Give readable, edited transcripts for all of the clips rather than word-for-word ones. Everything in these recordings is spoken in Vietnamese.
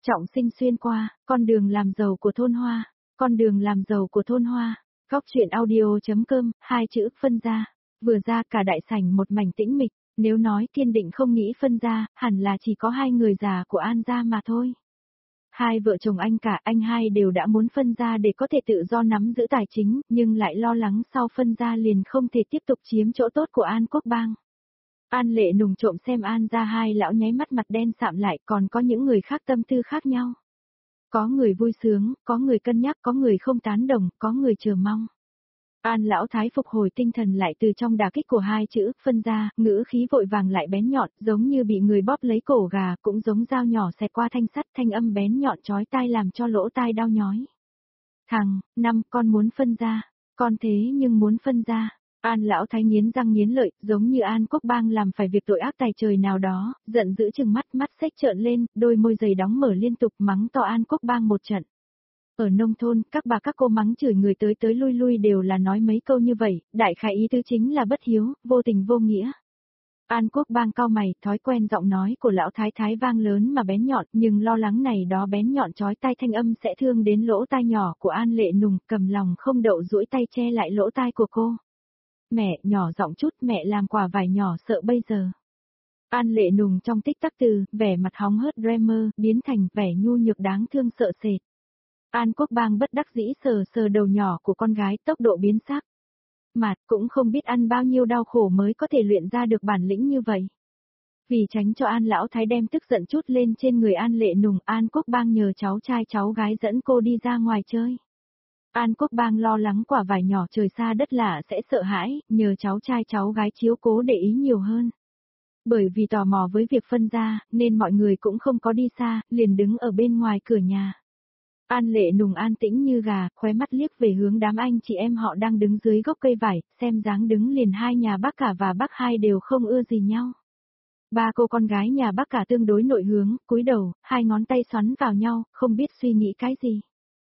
Trọng Sinh xuyên qua, con đường làm giàu của thôn Hoa, con đường làm giàu của thôn Hoa. Góc truyện audio.com, hai chữ phân gia. Vừa ra cả đại sảnh một mảnh tĩnh mịch, nếu nói Thiên Định không nghĩ phân gia, hẳn là chỉ có hai người già của An gia mà thôi. Hai vợ chồng anh cả anh hai đều đã muốn phân gia để có thể tự do nắm giữ tài chính, nhưng lại lo lắng sau phân gia liền không thể tiếp tục chiếm chỗ tốt của An Quốc Bang. An Lệ Nùng trộm xem An gia hai lão nháy mắt mặt đen sạm lại, còn có những người khác tâm tư khác nhau. Có người vui sướng, có người cân nhắc, có người không tán đồng, có người chờ mong. An lão thái phục hồi tinh thần lại từ trong đả kích của hai chữ phân gia, ngữ khí vội vàng lại bén nhọn, giống như bị người bóp lấy cổ gà, cũng giống dao nhỏ xẹt qua thanh sắt, thanh âm bén nhọn chói tai làm cho lỗ tai đau nhói. Thằng, con muốn phân gia, con thế nhưng muốn phân gia. An lão thái nghiến răng nghiến lợi, giống như An Quốc Bang làm phải việc tội ác tày trời nào đó, giận dữ trừng mắt, mắt xếch trợn lên, đôi môi dày đóng mở liên tục mắng to An Quốc Bang một trận. Ở nông thôn, các bà các cô mắng chửi người tới tới lui lui đều là nói mấy câu như vậy, đại khái ý tứ chính là bất hiếu, vô tình vô nghĩa. An Quốc Bang cau mày, thói quen giọng nói của lão thái thái vang lớn mà bén nhọn, nhưng lo lắng này đó bén nhọn chói tai thanh âm sẽ thương đến lỗ tai nhỏ của An Lệ Nùng, cầm lòng không đậu duỗi tay che lại lỗ tai của cô. Mẹ, nhỏ giọng chút, mẹ làm quả vải nhỏ sợ bây giờ. An Lệ Nùng trong tích tắc từ, vẻ mặt hóng hớt dreamer, biến thành vẻ nhu nhược đáng thương sợ sệt. An Quốc Bang bất đắc dĩ sờ sờ đầu nhỏ của con gái, tốc độ biến sắc. Mạt cũng không biết ăn bao nhiêu đau khổ mới có thể luyện ra được bản lĩnh như vậy. Vì tránh cho An lão thái đem tức giận chút lên trên người An Lệ Nùng, An Quốc Bang nhờ cháu trai cháu gái dẫn cô đi ra ngoài chơi. An Quốc Bang lo lắng quả vải nhỏ trời xa đất lạ sẽ sợ hãi, nhờ cháu trai cháu gái chiếu cố để ý nhiều hơn. Bởi vì tò mò với việc phân gia, nên mọi người cũng không có đi xa, liền đứng ở bên ngoài cửa nhà. An Lệ Nùng an tĩnh như gà, khóe mắt liếc về hướng đám anh chị em họ đang đứng dưới gốc cây vải, xem dáng đứng liền hai nhà bác cả và bác hai đều không ưa gì nhau. Ba cô con gái nhà bác cả tương đối nội hướng, cúi đầu, hai ngón tay xoắn vào nhau, không biết suy nghĩ cái gì.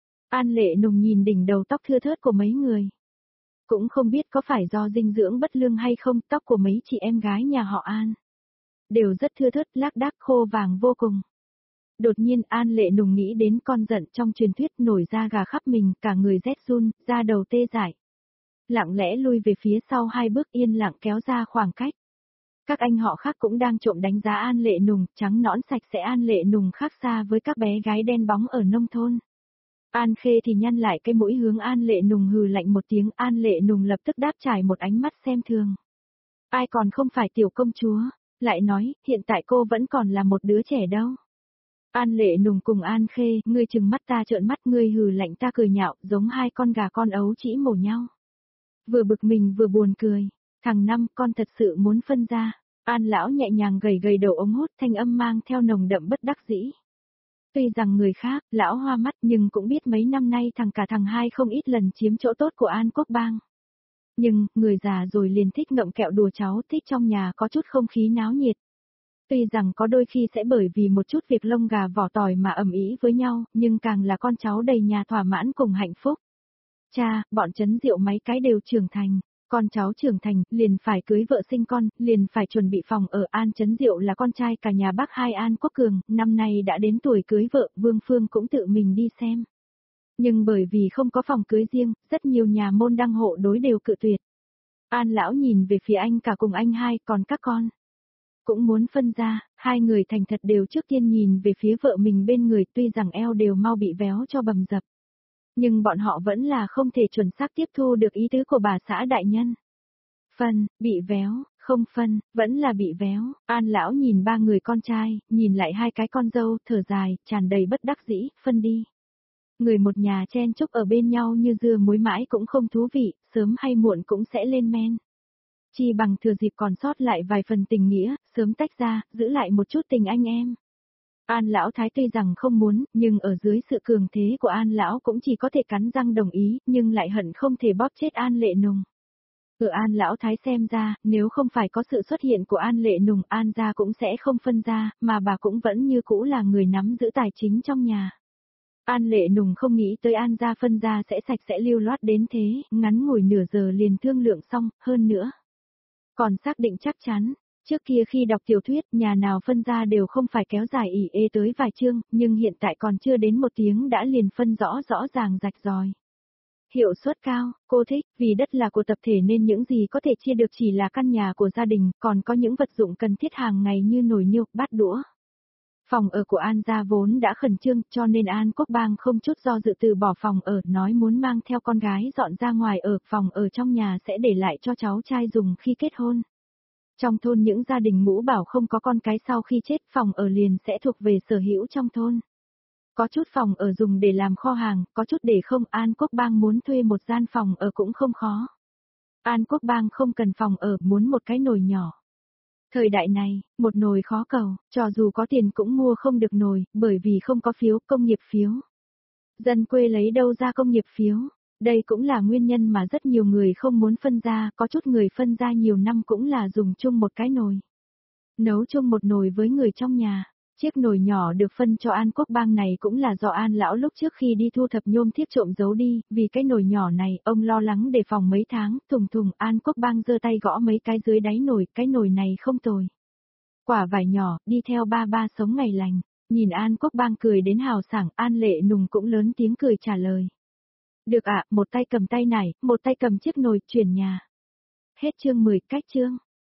An Lệ Nùng nhìn đỉnh đầu tóc thưa thớt của mấy người. Cũng không biết có phải do dinh dưỡng bất lương hay không, tóc của mấy chị em gái nhà họ An. Đều rất thưa thớt, lác đác khô vàng vô cùng. Đột nhiên An Lệ Nùng nghĩ đến con giận trong truyền thuyết nổi da gà khắp mình, cả người rét run, da đầu tê dại. Lặng lẽ lui về phía sau hai bước yên lặng kéo ra khoảng cách. Các anh họ khác cũng đang trộm đánh giá An Lệ Nùng, trắng nõn sạch sẽ An Lệ Nùng khác xa với các bé gái đen bóng ở nông thôn. An Khê thì nhăn lại cái mũi hướng An Lệ Nùng hừ lạnh một tiếng, An Lệ Nùng lập tức đáp trải một ánh mắt xem thường. Ai còn không phải tiểu công chúa, lại nói, hiện tại cô vẫn còn là một đứa trẻ đâu. An Lệ Nùng cùng An Khê, ngươi trừng mắt ta trợn mắt, ngươi hừ lạnh ta cười nhạo, giống hai con gà con ấu chỉ mổ nhau. Vừa bực mình vừa buồn cười, thằng Năm, con thật sự muốn phân ra. An lão nhẹ nhàng gầy gầy đầu ống hút, thanh âm mang theo nồng đậm bất đắc dĩ. Tuy rằng người khác, lão hoa mắt nhưng cũng biết mấy năm nay thằng hai không ít lần chiếm chỗ tốt của An Quốc Bang. Nhưng, người già rồi liền thích ngậm kẹo đùa cháu, thích trong nhà có chút không khí náo nhiệt. Tuy rằng có đôi khi sẽ bởi vì một chút việc lông gà vỏ tỏi mà ầm ĩ với nhau, nhưng càng là con cháu đầy nhà thỏa mãn cùng hạnh phúc. Cha, bọn Trấn Diệu mấy cái đều trưởng thành. Con cháu trưởng thành, liền phải cưới vợ sinh con, liền phải chuẩn bị phòng ở. An Trấn Diệu là con trai cả nhà bác hai An Quốc Cường, năm nay đã đến tuổi cưới vợ, Vương Phương cũng tự mình đi xem. Nhưng bởi vì không có phòng cưới riêng, rất nhiều nhà môn đăng hộ đối đều cự tuyệt. An lão nhìn về phía anh cả cùng anh hai, còn các con cũng muốn phân ra, hai người thành thật đều trước tiên nhìn về phía vợ mình bên người, tuy rằng eo đều mau bị véo cho bầm dập. Nhưng bọn họ vẫn là không thể chuẩn xác tiếp thu được ý tứ của bà xã đại nhân. Phân, bị véo, không phân, vẫn là bị véo. An lão nhìn ba người con trai, nhìn lại hai cái con dâu, thở dài, tràn đầy bất đắc dĩ, phân đi. Người một nhà chen chúc ở bên nhau như dưa muối mãi cũng không thú vị, sớm hay muộn cũng sẽ lên men. Chi bằng thừa dịp còn sót lại vài phần tình nghĩa, sớm tách ra, giữ lại một chút tình anh em. An lão thái tuy rằng không muốn, nhưng ở dưới sự cường thế của An lão cũng chỉ có thể cắn răng đồng ý, nhưng lại hận không thể bóp chết An Lệ Nùng. Ở An lão thái xem ra, nếu không phải có sự xuất hiện của An Lệ Nùng, An gia cũng sẽ không phân ra, mà bà cũng vẫn như cũ là người nắm giữ tài chính trong nhà. An Lệ Nùng không nghĩ tới An gia phân ra sẽ sạch sẽ lưu loát đến thế, ngắn ngủi nửa giờ liền thương lượng xong, hơn nữa. Còn xác định chắc chắn, Trước kia khi đọc tiểu thuyết, nhà nào phân ra đều không phải kéo dài ỉ ê tới vài chương, nhưng hiện tại còn chưa đến 1 tiếng đã liền phân rõ rõ ràng rạch ròi. Hiệu suất cao, cô thích, vì đất là của tập thể nên những gì có thể chia được chỉ là căn nhà của gia đình, còn có những vật dụng cần thiết hàng ngày như nồi niêu, bát đũa. Phòng ở của An gia vốn đã khẩn trương, cho nên An Quốc Bang không chút do dự từ bỏ phòng ở, nói muốn mang theo con gái dọn ra ngoài ở, phòng ở trong nhà sẽ để lại cho cháu trai dùng khi kết hôn. Trong thôn những gia đình Ngũ Bảo không có con cái sau khi chết, phòng ở liền sẽ thuộc về sở hữu trong thôn. Có chút phòng ở dùng để làm kho hàng, có chút để không. An Quốc Bang muốn thuê một gian phòng ở cũng không khó. An Quốc Bang không cần phòng ở, muốn một cái nồi nhỏ. Thời đại này, một nồi khó cầu, cho dù có tiền cũng mua không được nồi, bởi vì không có phiếu, công nghiệp phiếu. Dân quê lấy đâu ra công nghiệp phiếu? Đây cũng là nguyên nhân mà rất nhiều người không muốn phân ra, có chút người phân ra nhiều năm cũng là dùng chung một cái nồi. Nấu chung một nồi với người trong nhà. Chiếc nồi nhỏ được phân cho An Quốc Bang này cũng là do An lão lúc trước khi đi thu thập nhôm thiếp trộm giấu đi, vì cái nồi nhỏ này, ông lo lắng đề phòng mấy tháng, thùng An Quốc Bang giơ tay gõ mấy cái dưới đáy nồi, cái nồi này không tồi. Quả vải nhỏ, đi theo ba ba sống ngày lành, nhìn An Quốc Bang cười đến hào sảng, An Lệ Nùng cũng lớn tiếng cười trả lời. Được ạ, một tay cầm tay nải, một tay cầm chiếc nồi, chuyển nhà. Hết chương 10, cách chương.